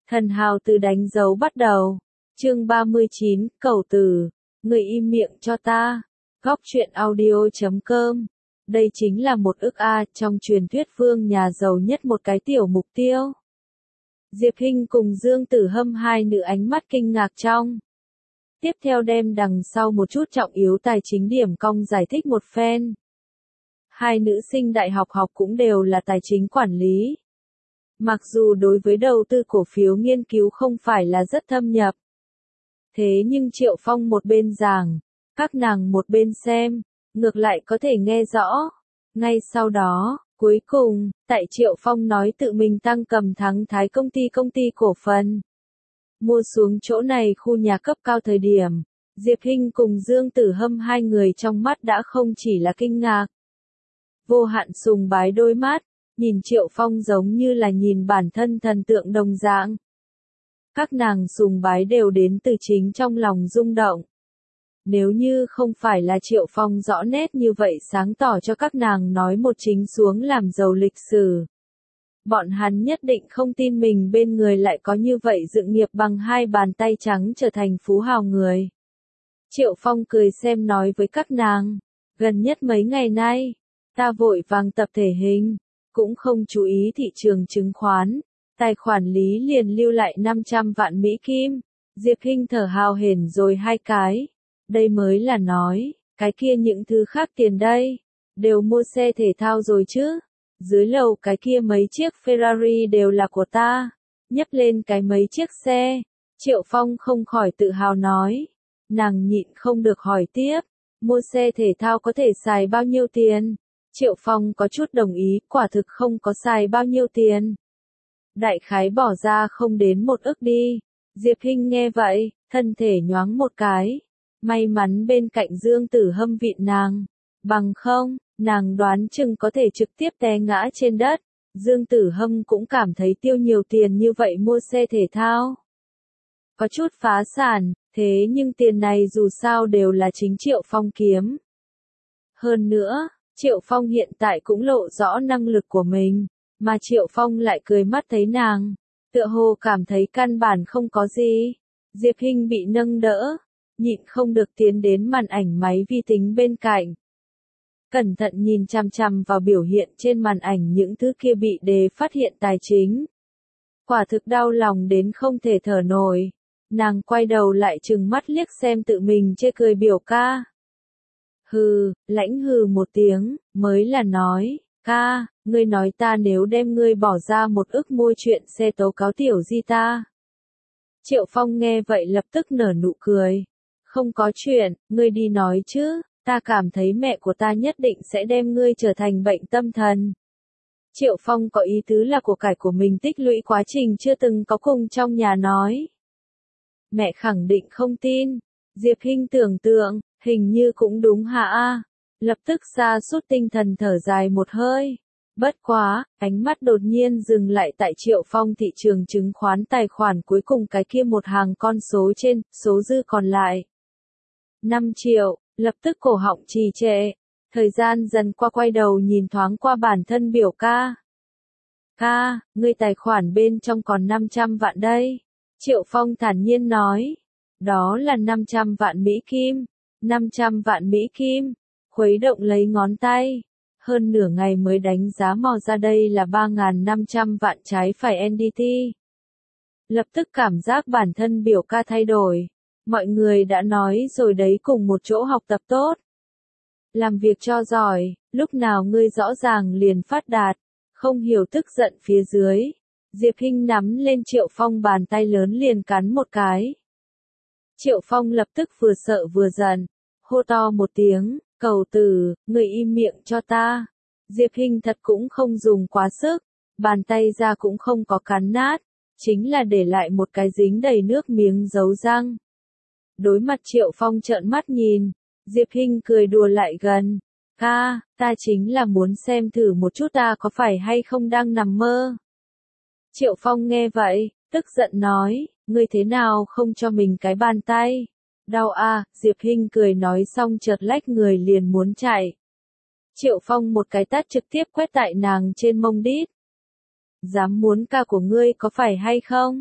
Thần hào từ đánh dấu bắt đầu. Chương 39, cầu từ. Người im miệng cho ta. Góc truyện audio.com. Đây chính là một ức A trong truyền thuyết vương nhà giàu nhất một cái tiểu mục tiêu. Diệp Hinh cùng Dương Tử Hâm hai nữ ánh mắt kinh ngạc trong. Tiếp theo đem đằng sau một chút trọng yếu tài chính điểm cong giải thích một phen. Hai nữ sinh đại học học cũng đều là tài chính quản lý. Mặc dù đối với đầu tư cổ phiếu nghiên cứu không phải là rất thâm nhập. Thế nhưng Triệu Phong một bên giảng, các nàng một bên xem, ngược lại có thể nghe rõ. Ngay sau đó, cuối cùng, tại Triệu Phong nói tự mình tăng cầm thắng Thái công ty cổ phần. Mua xuống chỗ này khu nhà cấp cao thời điểm, Diệp Hinh cùng Dương Tử Hâm hai người trong mắt đã không chỉ là kinh ngạc. Vô hạn sùng bái đôi mắt, nhìn Triệu Phong giống như là nhìn bản thân thần tượng đồng dạng. Các nàng sùng bái đều đến từ chính trong lòng rung động. Nếu như không phải là Triệu Phong rõ nét như vậy sáng tỏ cho các nàng nói một chính xuống làm giàu lịch sử. Bọn hắn nhất định không tin mình bên người lại có như vậy dựng nghiệp bằng hai bàn tay trắng trở thành phú hào người. Triệu Phong cười xem nói với các nàng, gần nhất mấy ngày nay, ta vội vàng tập thể hình, cũng không chú ý thị trường chứng khoán, tài khoản lý liền lưu lại 500 vạn Mỹ Kim. Diệp Hinh thở hào hển rồi hai cái, đây mới là nói, cái kia những thứ khác tiền đây, đều mua xe thể thao rồi chứ. Dưới lầu cái kia mấy chiếc Ferrari đều là của ta, nhấp lên cái mấy chiếc xe. Triệu Phong không khỏi tự hào nói. Nàng nhịn không được hỏi tiếp, mua xe thể thao có thể xài bao nhiêu tiền? Triệu Phong có chút đồng ý, quả thực không có xài bao nhiêu tiền. Đại khái bỏ ra không đến 1 ức đi. Diệp Hinh nghe vậy, thân thể nhoáng một cái. May mắn bên cạnh Dương Tử Hâm vịn nàng. Bằng không, nàng đoán chừng có thể trực tiếp té ngã trên đất. Dương Tử Hâm cũng cảm thấy tiêu nhiều tiền như vậy mua xe thể thao. Có chút phá sản, thế nhưng tiền này dù sao đều là chính Triệu Phong kiếm. Hơn nữa, Triệu Phong hiện tại cũng lộ rõ năng lực của mình, mà Triệu Phong lại cười mắt thấy nàng, tựa hồ cảm thấy căn bản không có gì. Diệp Hinh bị nâng đỡ, nhịn không được tiến đến màn ảnh máy vi tính bên cạnh. Cẩn thận nhìn chằm chằm vào biểu hiện trên màn ảnh những thứ kia bị đề phát hiện tài chính. Quả thực đau lòng đến không thể thở nổi. Nàng quay đầu lại trừng mắt liếc xem tự mình chê cười biểu ca. Hừ, lãnh hừ một tiếng, mới là nói, ca, ngươi nói ta nếu đem ngươi bỏ ra 1 ức mua chuyện xe tố cáo tiểu di ta. Triệu Phong nghe vậy lập tức nở nụ cười. Không có chuyện, ngươi đi nói chứ, ta cảm thấy mẹ của ta nhất định sẽ đem ngươi trở thành bệnh tâm thần. Triệu Phong có ý tứ là của cải của mình tích lũy quá trình chưa từng có cùng trong nhà nói. Mẹ khẳng định không tin. Diệp Hinh tưởng tượng, hình như cũng đúng hả a. Lập tức sa sút tinh thần thở dài một hơi. Bất quá, ánh mắt đột nhiên dừng lại tại Triệu Phong thị trường chứng khoán tài khoản cuối cùng cái kia một hàng con số trên, số dư còn lại. 5 triệu, lập tức cổ họng trì trệ. Thời gian dần qua quay đầu nhìn thoáng qua bản thân biểu ca. Ca, ngươi tài khoản bên trong còn 500 vạn đây. Triệu Phong thản nhiên nói. Đó là 500 vạn Mỹ Kim. 500 vạn Mỹ Kim. Khuấy động lấy ngón tay. Hơn nửa ngày mới đánh giá mò ra đây là 3.500 vạn trái phải NDT. Lập tức cảm giác bản thân biểu ca thay đổi. Mọi người đã nói rồi đấy, cùng một chỗ học tập tốt. Làm việc cho giỏi, lúc nào ngươi rõ ràng liền phát đạt. Không hiểu tức giận phía dưới. Diệp Hinh nắm lên Triệu Phong bàn tay lớn liền cắn một cái. Triệu Phong lập tức vừa sợ vừa giận, hô to một tiếng, cầu từ, người im miệng cho ta. Diệp Hinh thật cũng không dùng quá sức, bàn tay ra cũng không có cắn nát, chính là để lại một cái dính đầy nước miếng dấu răng. Đối mặt Triệu Phong trợn mắt nhìn, Diệp Hinh cười đùa lại gần, ca, ta chính là muốn xem thử một chút ta có phải hay không đang nằm mơ. Triệu Phong nghe vậy, tức giận nói, ngươi thế nào không cho mình cái bàn tay? Đau à, Diệp Hinh cười nói xong chợt lách người liền muốn chạy. Triệu Phong một cái tát trực tiếp quét tại nàng trên mông đít. Dám muốn ca của ngươi có phải hay không?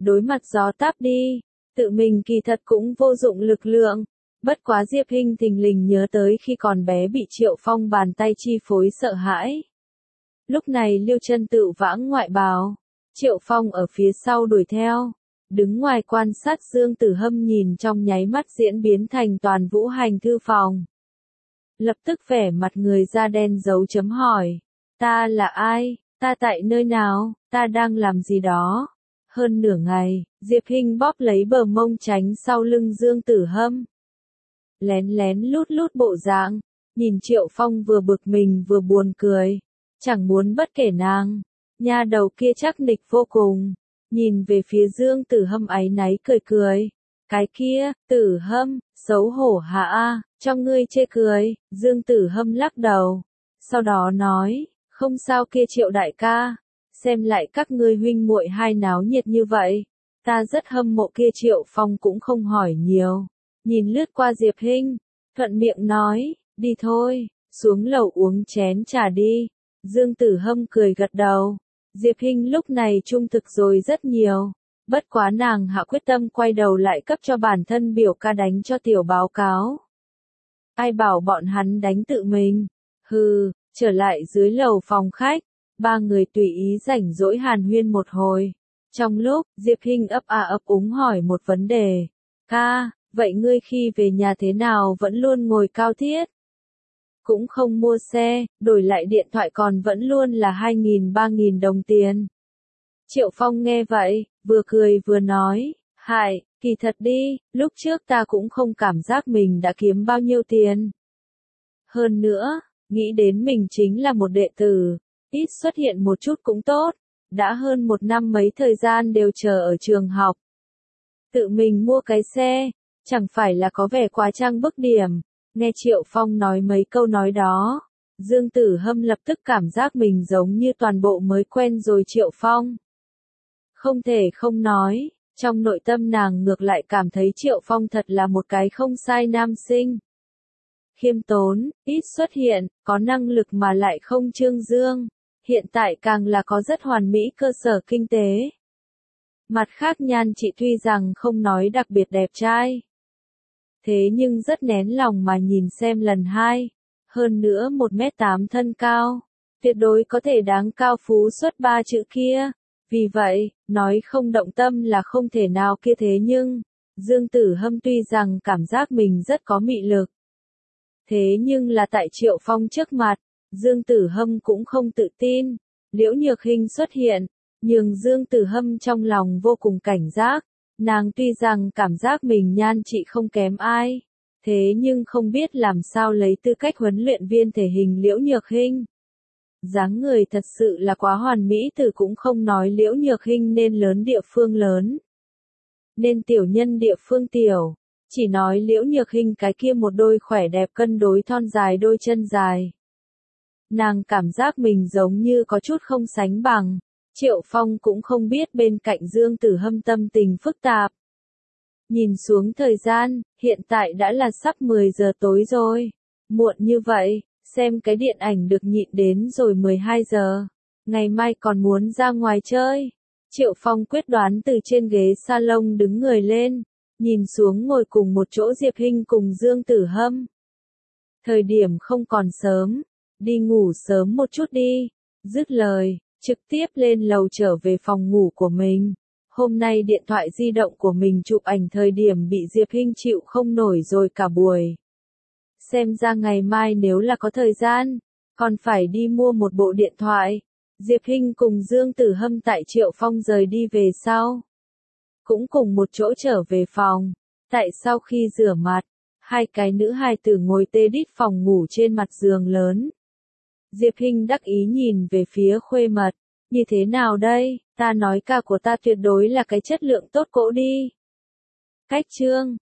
đối mặt gió táp đi, tự mình kỳ thật cũng vô dụng lực lượng. Bất quá Diệp Hinh thình lình nhớ tới khi còn bé bị Triệu Phong bàn tay chi phối sợ hãi. Lúc này Liêu Chân tự vãng ngoại bào, Triệu Phong ở phía sau đuổi theo, đứng ngoài quan sát Dương Tử Hâm nhìn trong nháy mắt diễn biến thành toàn vũ hành thư phòng. Lập tức vẻ mặt người da đen dấu chấm hỏi, ta là ai, ta tại nơi nào, ta đang làm gì đó. Hơn nửa ngày, Diệp Hinh bóp lấy bờ mông tránh sau lưng Dương Tử Hâm. Lén lén lút lút bộ dạng, nhìn Triệu Phong vừa bực mình vừa buồn cười, chẳng muốn bất kể nàng, nha đầu kia chắc nịch vô cùng, nhìn về phía Dương Tử Hâm áy náy cười cười, cái kia, Tử Hâm, xấu hổ hả a, trong ngươi chê cười, Dương Tử Hâm lắc đầu, sau đó nói, không sao kia Triệu đại ca, xem lại các ngươi huynh muội hai náo nhiệt như vậy, ta rất hâm mộ kia. Triệu Phong cũng không hỏi nhiều. Nhìn lướt qua Diệp Hinh, thuận miệng nói, đi thôi, xuống lầu uống chén trà đi. Dương Tử Hâm cười gật đầu. Diệp Hinh lúc này trung thực rồi rất nhiều. Bất quá nàng hạ quyết tâm quay đầu lại cấp cho bản thân biểu ca đánh cho tiểu báo cáo. Ai bảo bọn hắn đánh tự mình. Hừ, trở lại dưới lầu phòng khách. Ba người tùy ý rảnh rỗi hàn huyên một hồi. Trong lúc, Diệp Hinh ấp a ấp úng hỏi một vấn đề. Ca, vậy ngươi khi về nhà thế nào vẫn luôn ngồi cao thiết? Cũng không mua xe, đổi lại điện thoại còn vẫn luôn là 2.000-3.000 đồng tiền. Triệu Phong nghe vậy, vừa cười vừa nói, hại, kỳ thật đi, lúc trước ta cũng không cảm giác mình đã kiếm bao nhiêu tiền. Hơn nữa, nghĩ đến mình chính là một đệ tử, ít xuất hiện một chút cũng tốt, đã hơn một năm mấy thời gian đều chờ ở trường học. Tự mình mua cái xe, chẳng phải là có vẻ quá trang bức điểm. Nghe Triệu Phong nói mấy câu nói đó, Dương Tử Hâm lập tức cảm giác mình giống như toàn bộ mới quen rồi Triệu Phong. Không thể không nói, trong nội tâm nàng ngược lại cảm thấy Triệu Phong thật là một cái không sai nam sinh. Khiêm tốn, ít xuất hiện, có năng lực mà lại không trương dương, hiện tại càng là có rất hoàn mỹ cơ sở kinh tế. Mặt khác nhan chị tuy rằng không nói đặc biệt đẹp trai, thế nhưng rất nén lòng mà nhìn xem lần hai, hơn nữa 1m8 thân cao, tuyệt đối có thể đáng cao phú xuất ba chữ kia. Vì vậy, nói không động tâm là không thể nào kia thế nhưng, Dương Tử Hâm tuy rằng cảm giác mình rất có mị lực. Thế nhưng là tại Triệu Phong trước mặt, Dương Tử Hâm cũng không tự tin. Liễu Nhược Hinh xuất hiện, nhưng Dương Tử Hâm trong lòng vô cùng cảnh giác. Nàng tuy rằng cảm giác mình nhan trị không kém ai, thế nhưng không biết làm sao lấy tư cách huấn luyện viên thể hình Liễu Nhược Hinh. Dáng người thật sự là quá hoàn mỹ, từ cũng không nói Liễu Nhược Hinh nên lớn địa phương lớn, nên tiểu nhân địa phương tiểu, chỉ nói Liễu Nhược Hinh cái kia một đôi khỏe đẹp cân đối thon dài đôi chân dài. Nàng cảm giác mình giống như có chút không sánh bằng. Triệu Phong cũng không biết bên cạnh Dương Tử Hâm tâm tình phức tạp. Nhìn xuống thời gian, hiện tại đã là sắp 10 giờ tối rồi. Muộn như vậy, xem cái điện ảnh được nhịn đến rồi 12 giờ. Ngày mai còn muốn ra ngoài chơi. Triệu Phong quyết đoán từ trên ghế salon đứng người lên, nhìn xuống ngồi cùng một chỗ Diệp Hinh cùng Dương Tử Hâm. Thời điểm không còn sớm, đi ngủ sớm một chút đi. Dứt lời, trực tiếp lên lầu trở về phòng ngủ của mình. Hôm nay điện thoại di động của mình chụp ảnh thời điểm bị Diệp Hinh chịu không nổi rồi cả buổi. Xem ra ngày mai nếu là có thời gian, còn phải đi mua một bộ điện thoại. Diệp Hinh cùng Dương Tử Hâm tại Triệu Phong rời đi về sau, cũng cùng một chỗ trở về phòng. Tại sau khi rửa mặt, hai cái nữ hài tử ngồi tê đít phòng ngủ trên mặt giường lớn. Diệp Hinh đắc ý nhìn về phía khuê mật, như thế nào đây, ta nói ca của ta tuyệt đối là cái chất lượng tốt cỗ đi. Cách chương